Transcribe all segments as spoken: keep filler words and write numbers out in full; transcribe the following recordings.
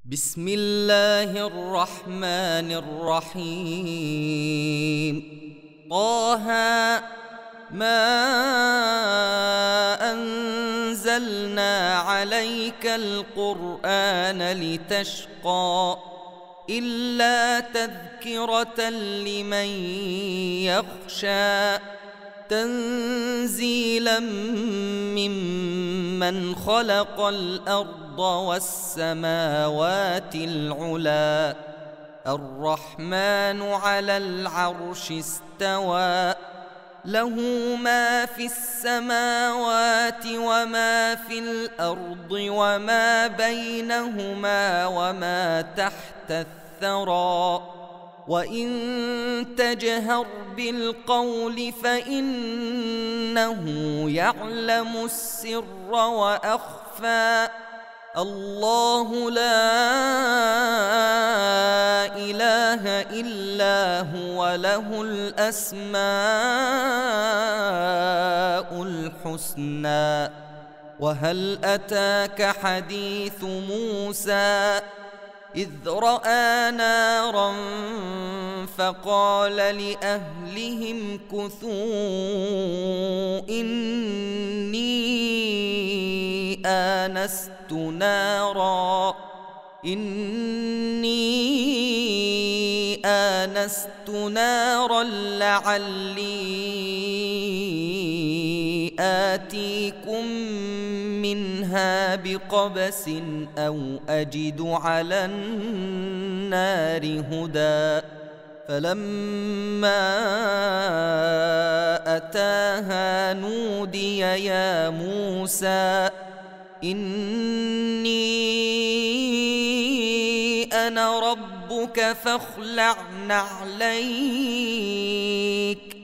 بسم الله الرحمن الرحيم. طه ما أنزلنا عليك القرآن لتشقى إلا تذكرة لمن يخشى تنزيلا ممن خلق الأرض والسماوات العلى الرحمن على العرش استوى له ما في السماوات وما في الأرض وما بينهما وما تحت الثرى وإن تجهر بالقول فإنه يعلم السر وأخفى الله لا إله إلا هو له الأسماء الحسنى. وهل أتاك حديث موسى إذ رأى نارا فقال لأهلهم كثوا إني آنست نارا إني آنست نارا لعلي آتيكم منها بقبس أو أجد على النار هدى فلما أتاها نودي يا موسى إني أنا ربك فاخلع نعليك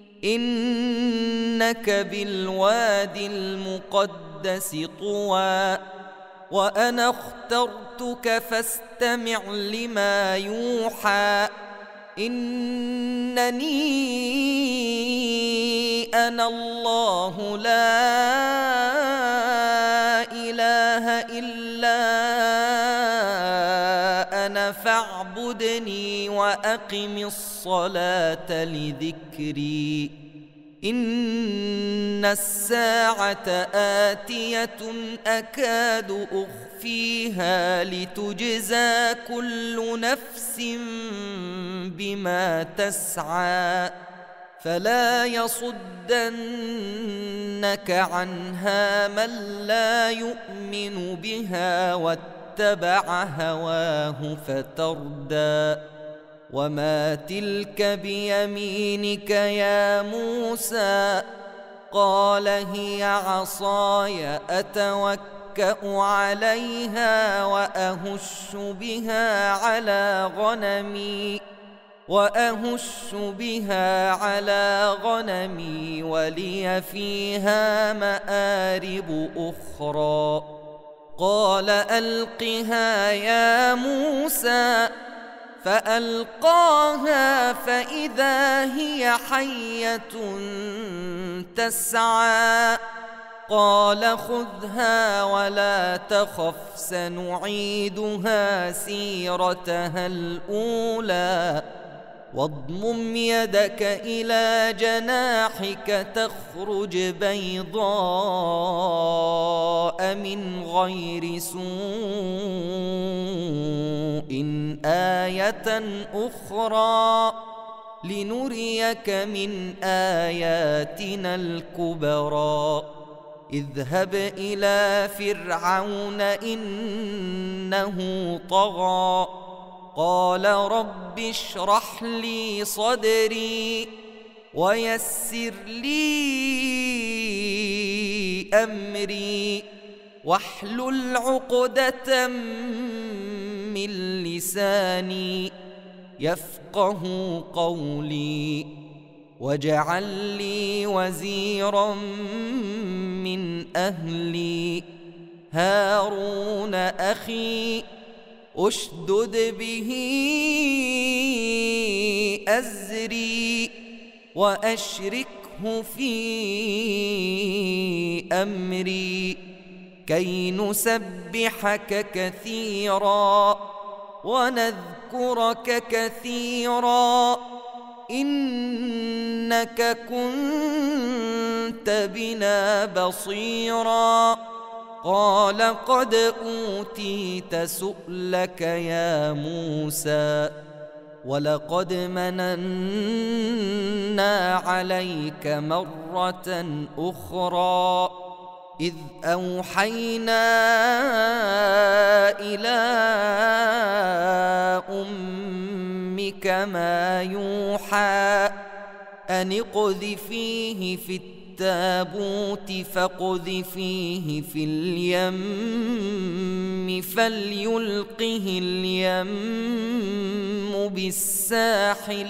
إنك بالوادي المقدس طوى وأنا اخترتك فاستمع لما يوحى إنني أنا الله لا إله إلا أنا فاعبدني وأقم الصلاة لذكري إن الساعة آتية أكاد أخفيها لتجزى كل نفس بما تسعى فلا يصدنك عنها من لا يؤمن بها واتبع هواه فتردى وما تلك بيمينك يا موسى قال هي عصاي أتوكأ عليها وأهش بها على غنمي وأهش بها على غنمي ولي فيها مآرب أخرى قال ألقها يا موسى فألقاها فإذا هي حية تسعى قال خذها ولا تخف سنعيدها سيرتها الأولى واضمم يدك إلى جناحك تخرج بيضاء من غير سوء آية أخرى لنريك من آياتنا الكبرى اذهب إلى فرعون إنه طغى قال رب اشرح لي صدري ويسر لي أمري واحلل عقدة من لساني يفقه قولي واجعل لي وزيرا من أهلي هارون أخي أشدد به أزري وأشركه في أمري كي نسبحك كثيرا ونذكرك كثيرا إنك كنت بنا بصيرا. قال قد أوتيت سؤلك يا موسى ولقد مننا عليك مرة أخرى إذ أوحينا إلى أمك ما يوحى أن اقذفيه في التابوت فاقذفيه في اليم فليلقه اليم بالساحل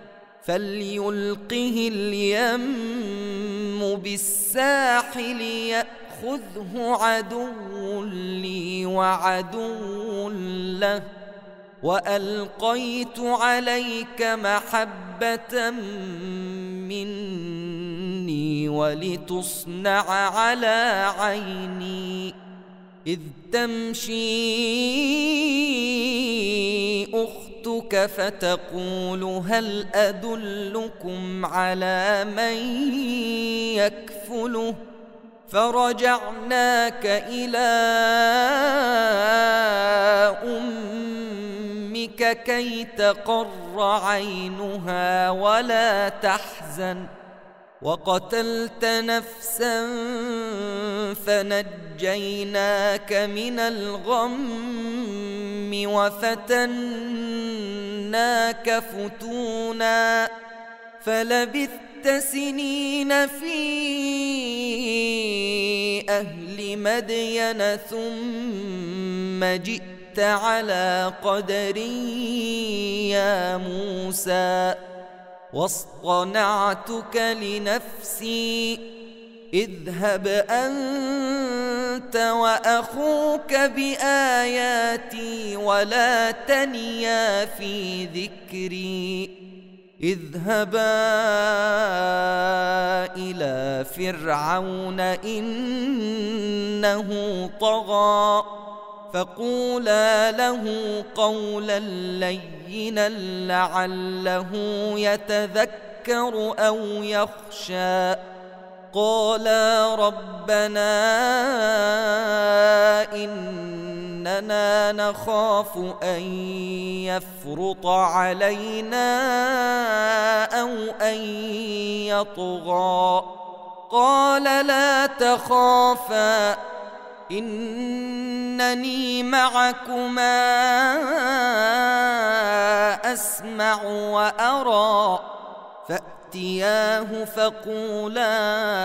فليلقه اليم بالساحل يأخذه عدو لي وعدو له وألقيت عليك محبة مني ولتصنع على عيني إذ تمشي أختك فتقول هل أدلكم على من يكفله فرجعناك إلى أمك كي تقر عينها ولا تحزن وقتلت نفسا فنجيناك من الغم وفتناك فتونا فلبثت سنين في أهل مدين ثم جئت على قدر يا موسى واصطنعتك لنفسي اذهب أنت وأخوك بآياتي ولا تنيا في ذكري اذهبا إلى فرعون إنه طغى فقولا له قولا لينا لعله يتذكر أو يخشى قالا ربنا إننا نخاف أن يفرط علينا أو أن يطغى قال لا تخافا إنني معكما أسمع وأرى فأتياه فقولا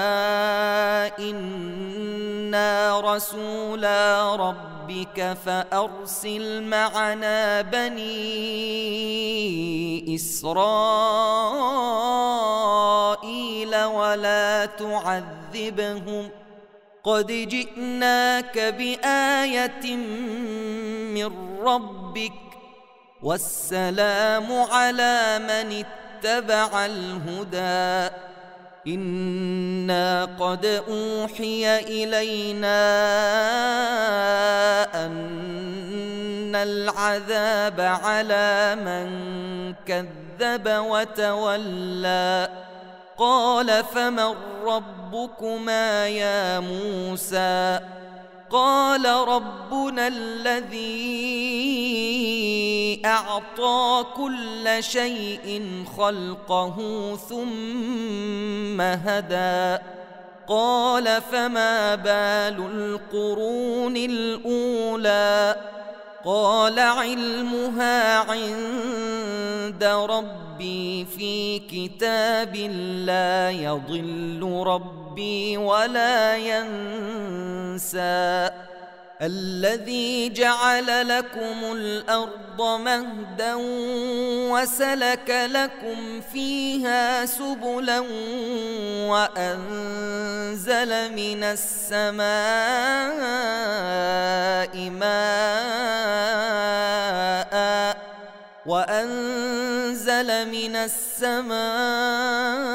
إنا رسولا ربك فأرسل معنا بني إسرائيل ولا تعذبهم قد جئناك بآية من ربك والسلام على من اتبع الهدى إنا قد أوحي إلينا أن العذاب على من كذب وتولى قال فمن ربكما يا موسى قال ربنا الذي أعطى كل شيء خلقه ثم هدى قال فما بال القرون الأولى قال علمها عند ربي في كتاب لا يضل ربي ولا ينسى الذي جعل لكم الأرض مهدا وسلك لكم فيها سبلا وأنزل من السماء ماء وأنزل من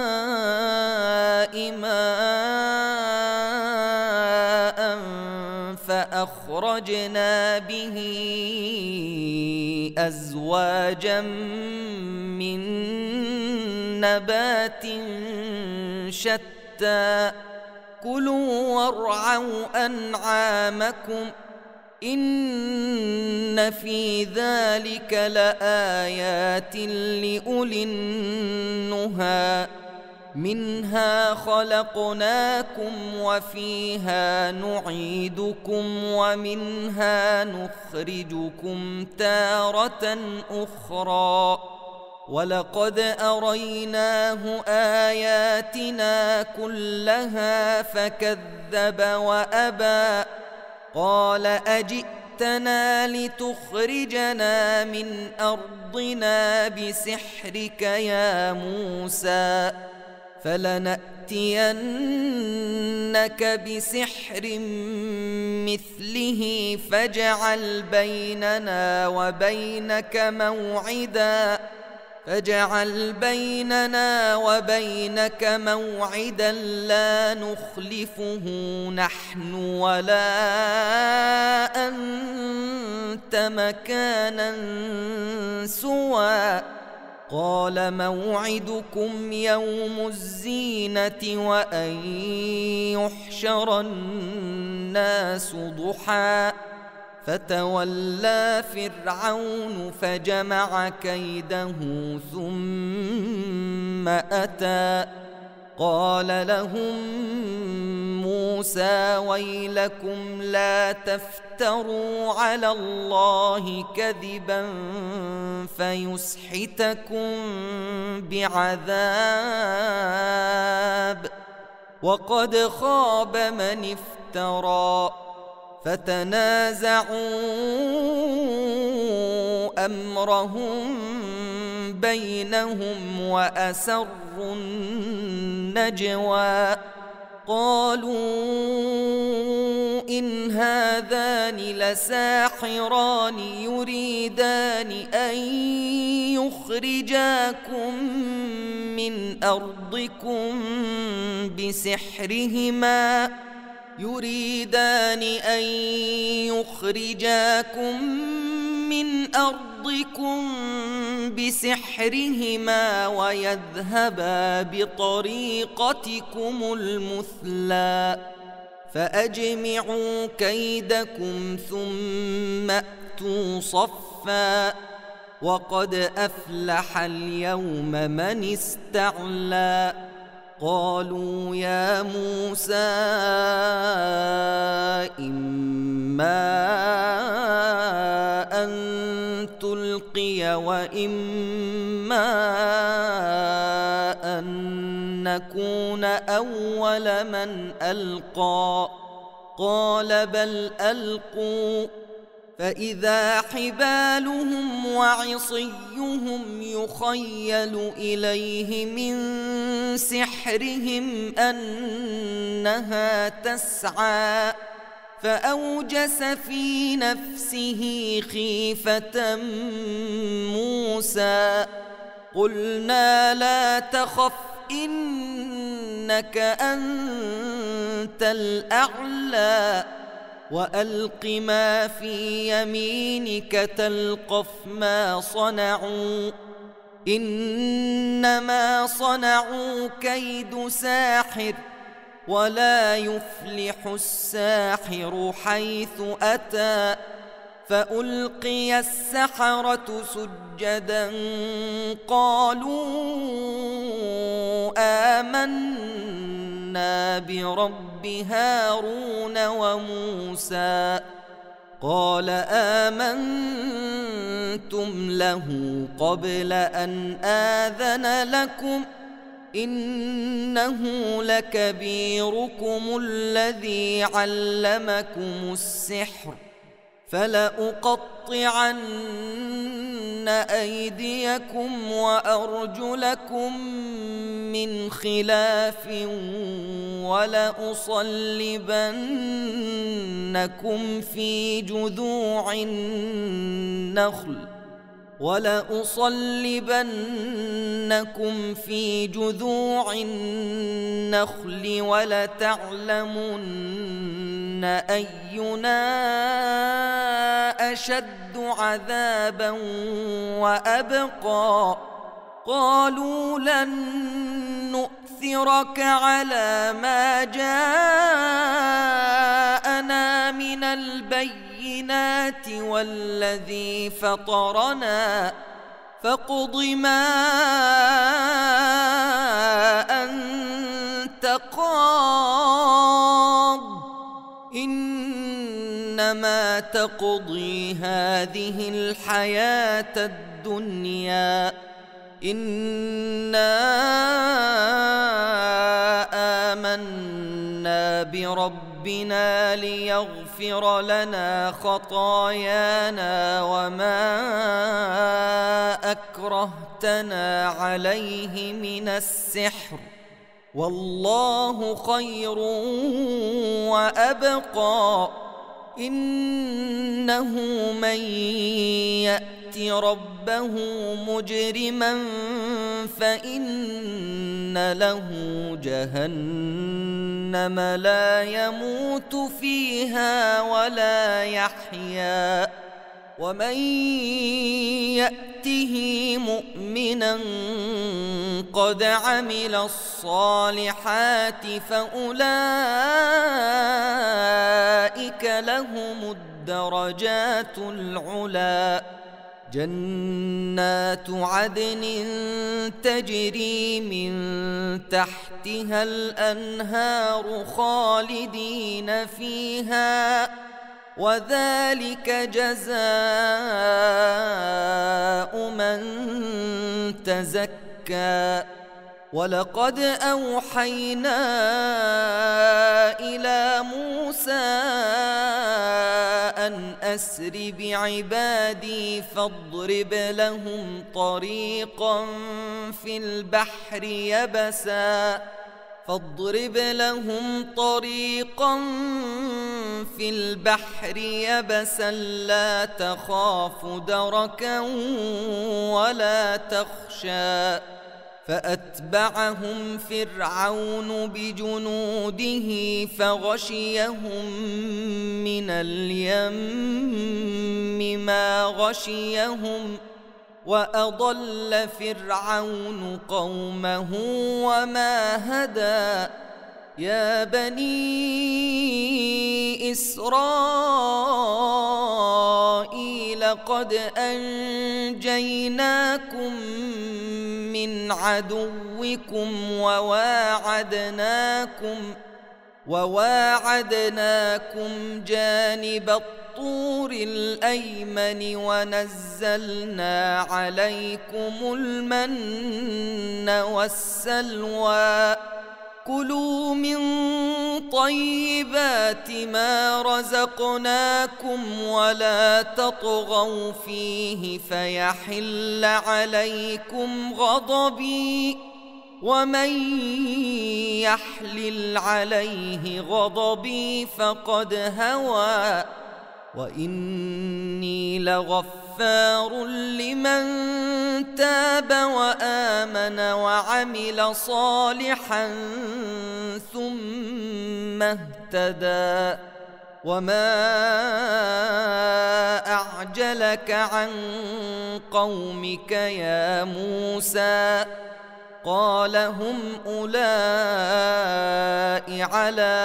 السماء ماء وأخرجنا به أزواجا من نبات شتى كلوا وارعوا أنعامكم إن في ذلك لآيات لأولي النهى منها خلقناكم وفيها نعيدكم ومنها نخرجكم تارة أخرى ولقد أريناه آياتنا كلها فكذب وأبى قال أجئتنا لتخرجنا من أرضنا بسحرك يا موسى فلنأتينك بسحر مثله فاجعل بيننا وبينك موعدا فاجعل بيننا وبينك موعدا لا نخلفه نحن ولا أنت مكانا سوى قال موعدكم يوم الزينة وأن يحشر الناس ضحى فتولى فرعون فجمع كيده ثم أتى قال لهم موسى ويلكم لا تفتروا على الله كذبا فيسحتكم بعذاب وقد خاب من افترى فتنازعوا أمرهم بينهم وأسروا النجوى قالوا إن هذان لساحران يريدان أن يخرجاكم من أرضكم بسحرهما يريدان أن يخرجاكم من أرضكم بسحرهما ويذهبا بطريقتكم المثلى فأجمعوا كيدكم ثم أتوا صفا وقد أفلح اليوم من استعلى قالوا يا موسى إما أن تلقي وإما أن نكون أول من ألقى قال بل ألقوا فإذا حبالهم وعصيهم يخيل إليه من سحرهم أنها تسعى فأوجس في نفسه خيفة موسى قلنا لا تخف إنك أنت الأعلى وألق ما في يمينك تلقف ما صنعوا إنما صنعوا كيد ساحر ولا يفلح الساحر حيث أتى فألقي السحرة سجدا قالوا آمنا برب هارون وموسى قال آمنتم له قبل أن آذن لكم إنه لكبيركم الذي علمكم السحر فلأقطعن أيديكم وأرجلكم من خلاف ولأصلبنكم في جذوع النخل ولأصلبنكم في جذوع النخل ولتعلمن أينا أشد عذابا وأبقى قالوا لن نؤثرك على ما جاءنا من البينات والذي فطرنا فاقض ما أنت قاض إنما تقضي هذه الحياة الدنيا إنا آمنا بربنا ليغفر لنا خطايانا وما أكرهتنا عليه من السحر والله خير وأبقى إنه من يأت ربه مجرما فإن له جهنم لا يموت فيها ولا يحيا ومن يأته مؤمنا قد عمل الصالحات فأولئك لهم الدرجات العلى جنات عدن تجري من تحتها الأنهار خالدين فيها وذلك جزاء من تزكى ولقد أوحينا إلى موسى أن أسر بعبادي فاضرب لهم طريقا في البحر يبسا فاضرب لهم طريقا في البحر يبسا لا تخاف دركا ولا تخشى فأتبعهم فرعون بجنوده فغشيهم من اليم ما غشيهم وأضل فرعون قومه وما هدى يا بني إسرائيل قد أنجيناكم من عدوكم وواعدناكم وواعدناكم جانب الطور الأيمن ونزلنا عليكم المن والسلوى كلوا من طيبات ما رزقناكم ولا تطغوا فيه فيحل عليكم غضبي ومن يحلل عليه غضبي فقد هوى وإني لغفار لمن تاب وآمن وعمل صالحا ثم اهتدى وما أعجلك عن قومك يا موسى قال هم أولئك على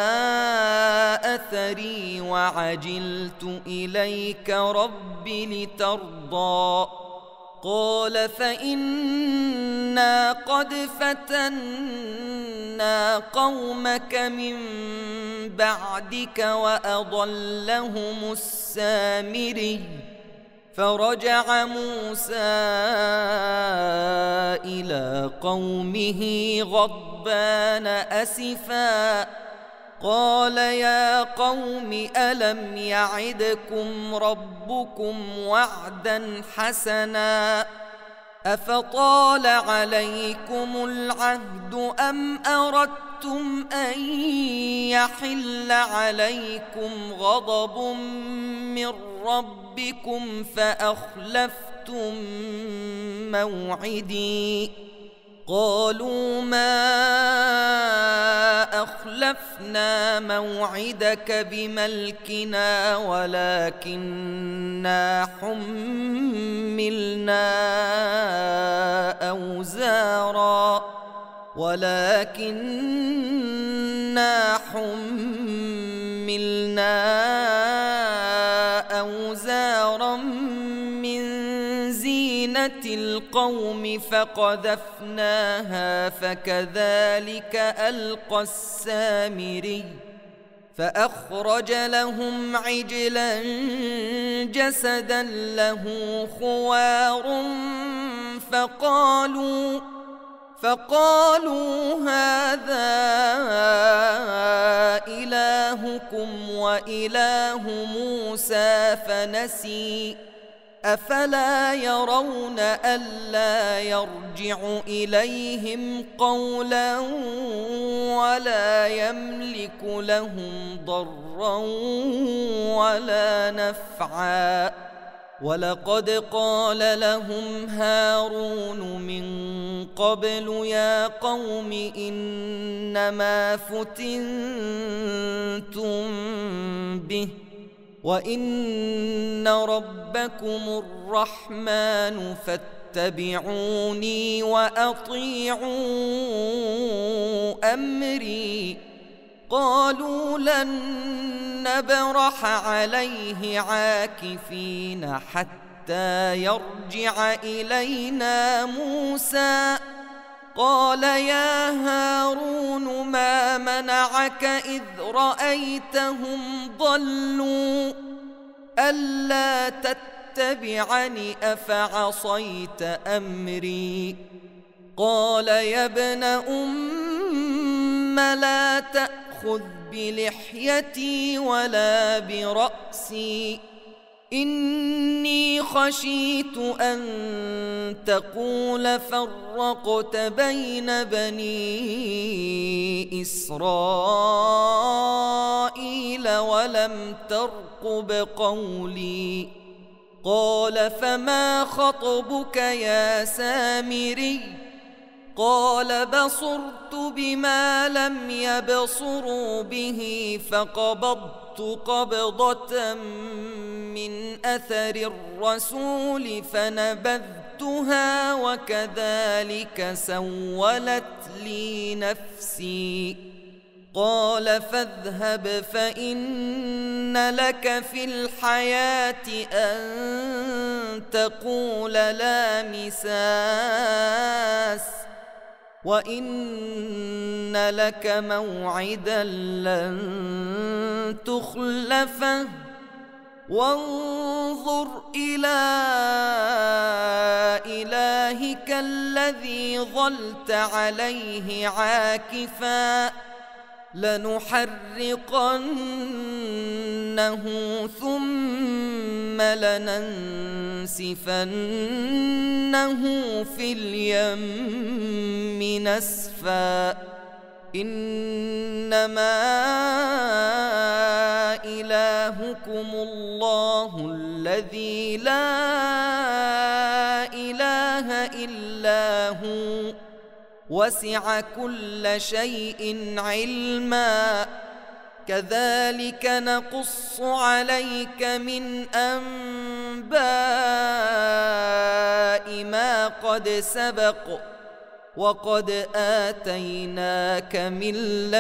أثري وعجلت إليك رب لترضى قال فإنا قد فتنا قومك من بعدك وأضلهم السامري فرجع موسى إلى قومه غضبان أسفا قال يا قوم ألم يعدكم ربكم وعدا حسنا أفطال عليكم العهد أم أردتم أن يحل عليكم غضب من ربكم فأخلفتم موعدي قالوا ما أخلفتم أخلفنا موعدك بملكنا ولكننا حملنا أوزارا ولكننا حملنا أوزارا من زينة القوم فقذفناها فكذلك ألقى السامري فأخرج لهم عجلا جسدا له خوار فقالوا فقالوا هذا إلهكم وإله موسى فنسي أفلا يرون ألا يرجع إليهم قولا ولا يملك لهم ضرا ولا نفعا ولقد قال لهم هارون من قبل يا قوم إنما فتنتم به وإن ربكم الرحمن فاتبعوني وأطيعوا أمري قالوا لن نبرح عليه عاكفين حتى يرجع إلينا موسى قال يا هارون ما منعك إذ رأيتهم ضلوا ألا تتبعني أفعصيت أمري قال يا ابن أم لا تأخذ بلحيتي ولا برأسي إني خشيت أن تقول فرقت بين بني إسرائيل ولم ترقب قولي قال فما خطبك يا سامري قال بصرت بما لم يبصروا به فقبضت قبضة من أثر الرسول فنبذتها وكذلك سولت لي نفسي قال فاذهب فإن لك في الحياة أن تقول لا مساس وإن لك موعدا لن تخلفه وانظر إلى إلهك الذي ظلت عليه عاكفا لنحرقنه ثم لننسفنه في اليم نسفا إنما إلهكم الله الذي لا إله إلا هو وسع كل شيء علما كذلك نقص عليك من أنباء ما قد سبق وقد آتيناك من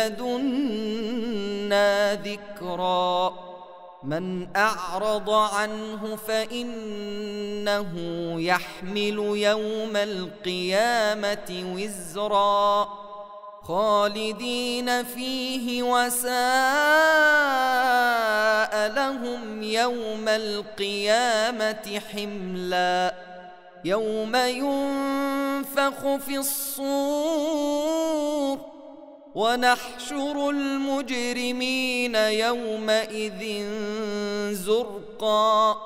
لدنا ذكرا من أعرض عنه فإنه يحمل يوم القيامة وزرا خالدين فيه وساء لهم يوم القيامة حملا يوم ينفخ في الصور ونحشر المجرمين يومئذ زرقا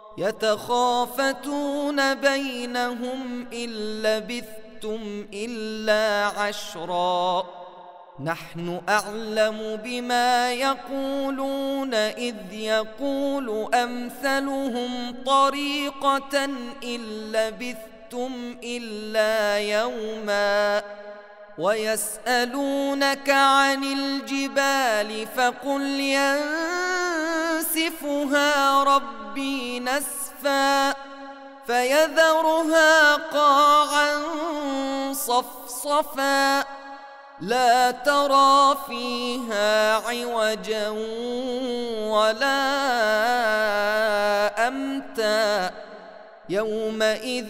يتخافتون بينهم إن لبثتم إلا عشرا نحن أعلم بما يقولون إذ يقول أمثلهم طريقة إن لبثتم إلا يوما ويسألونك عن الجبال فقل ينسفها ربي نسفا فيذرها قاعا صفصفا لا ترى فيها عوجا ولا أمتا يومئذ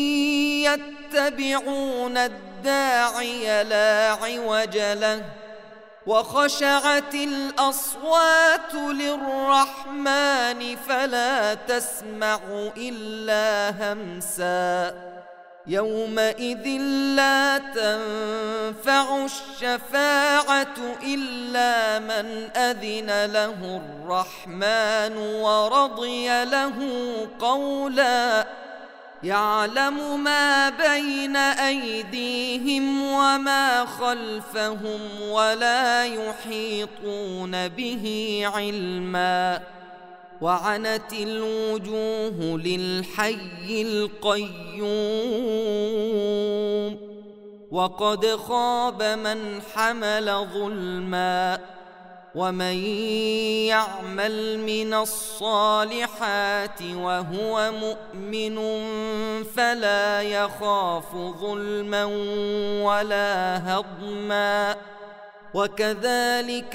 يتبعون الداعي لا عوج له وخشعت الأصوات للرحمن فلا تسمع إلا همسا يومئذ لا تنفع الشفاعة إلا من أذن له الرحمن ورضي له قولا يعلم ما بين أيديهم وما خلفهم ولا يحيطون به علما وعنت الوجوه للحي القيوم وقد خاب من حمل ظلما ومن يعمل من الصالحات وهو مؤمن فلا يخاف ظلما ولا هضما وكذلك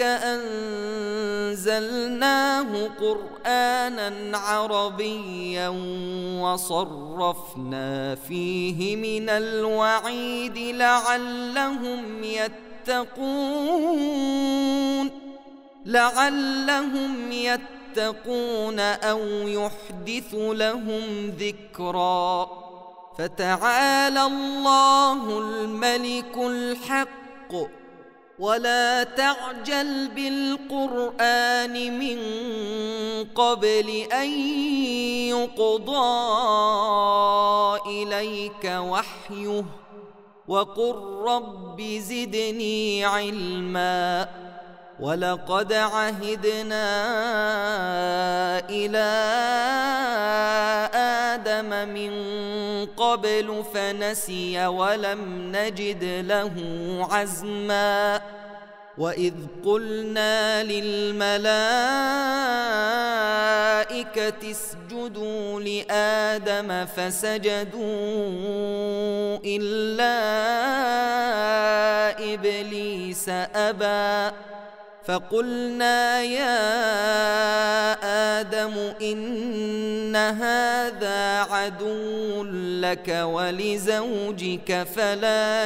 أنزلناه قرآنا عربيا وصرفنا فيه من الوعيد لعلهم يتقون لعلهم يتقون أو يحدث لهم ذكرا فتعالى الله الملك الحق ولا تعجل بالقرآن من قبل أن يقضى إليك وحيه وقل رب زدني علما ولقد عهدنا إلى آدم من قبل فنسي ولم نجد له عزما وإذ قلنا للملائكة اسجدوا لآدم فسجدوا إلا إبليس أبى فقلنا يا آدم إن هذا عدو لك ولزوجك فلا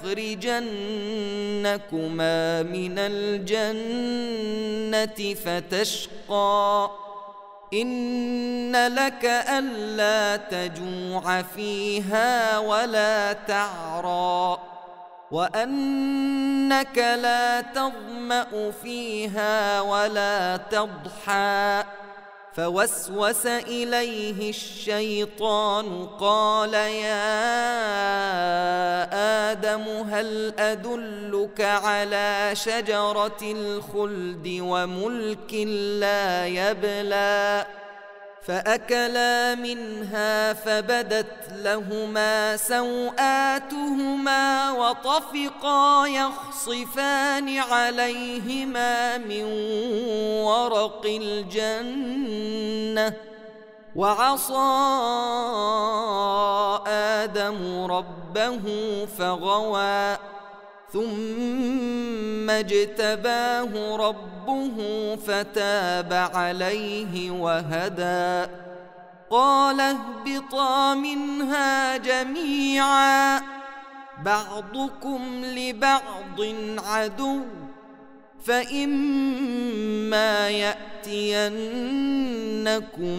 يخرجنكما من الجنة فتشقى إن لك ألا تجوع فيها ولا تعرى وأنك لا تظمأ فيها ولا تضحى فوسوس إليه الشيطان قال يا آدم هل أدلك على شجرة الخلد وملك لا يبلى فأكلا منها فبدت لهما سوآتهما وطفقا يخصفان عليهما من ورق الجنة وعصى آدم ربه فغوى ثم اجتباه ربه فتاب عليه وهدى قال اهبطا منها جميعا بعضكم لبعض عدو فإما يأتينكم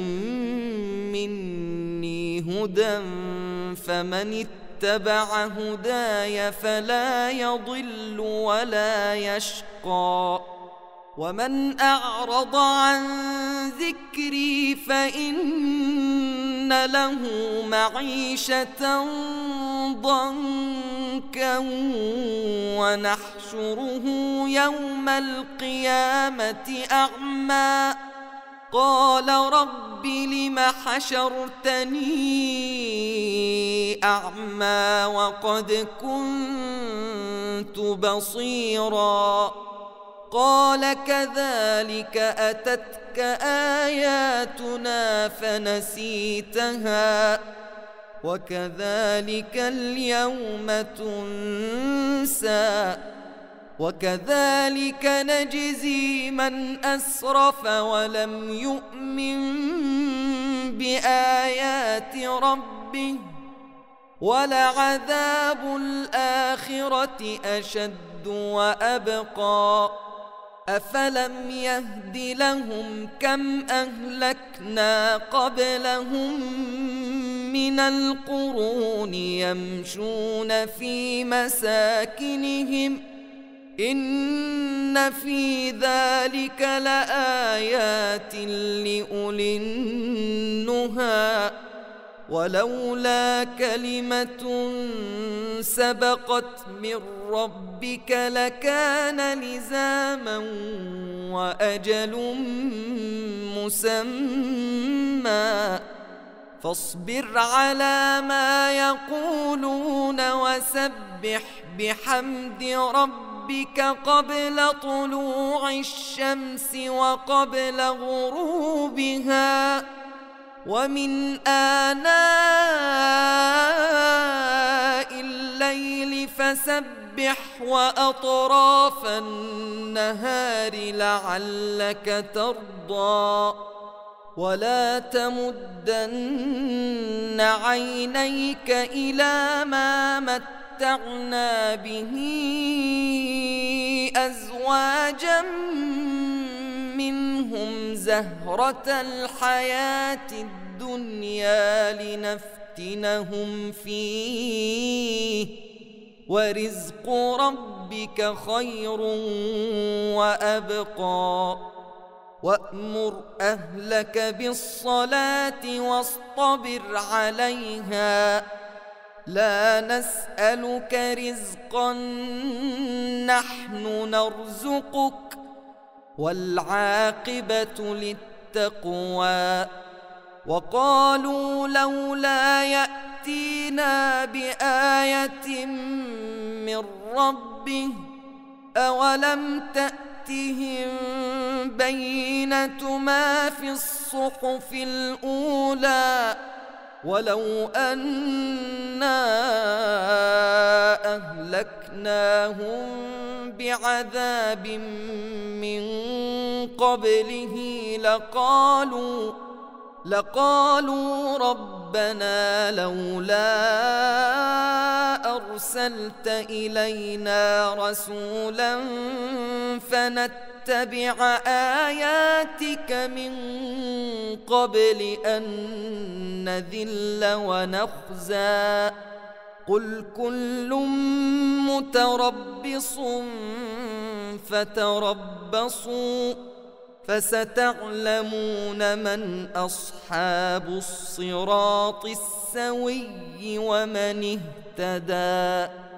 مني هدى فمن اتبع هداي فلا يضل ولا يشقى ومن أعرض عن ذكري فإن له معيشة ضنكا ونحشره يوم القيامة أعمى قال رب لم حشرتني أعمى وقد كنت بصيرا قال كذلك أتتك آياتنا فنسيتها وكذلك اليوم تنسى وكذلك نجزي من أسرف ولم يؤمن بآيات ربه ولعذاب الآخرة أشد وأبقى أفلم يهد لهم كم أهلكنا قبلهم من القرون يمشون في مساكنهم إن في ذلك لآيات لأولي النهى ولولا كلمة سبقت من ربك لكان لزاما وأجل مسمى فاصبر على ما يقولون وسبح بحمد ربك قبل طلوع الشمس وقبل غروبها ومن آناء الليل فسبح وأطراف النهار لعلك ترضى ولا تمدن عينيك إلى ما متعنا به أزواجا منهم زهرة الحياة الدنيا لنفتنهم فيه ورزق ربك خير وأبقى وأمر أهلك بالصلاة واصطبر عليها لا نسألك رزقا نحن نرزقك والعاقبة للتقوى وقالوا لولا يأتينا بآية من ربه أولم تأتهم بينة ما في الصحف الأولى ولو أنا أهلكناهم بعذاب من قبله لقالوا لقالوا ربنا لولا أرسلت إلينا رسولا فنتبع آياتك من قبل أن نذل ونخزى قل كل متربص فتربصوا فستعلمون من أصحاب الصراط السوي ومن اهتدى.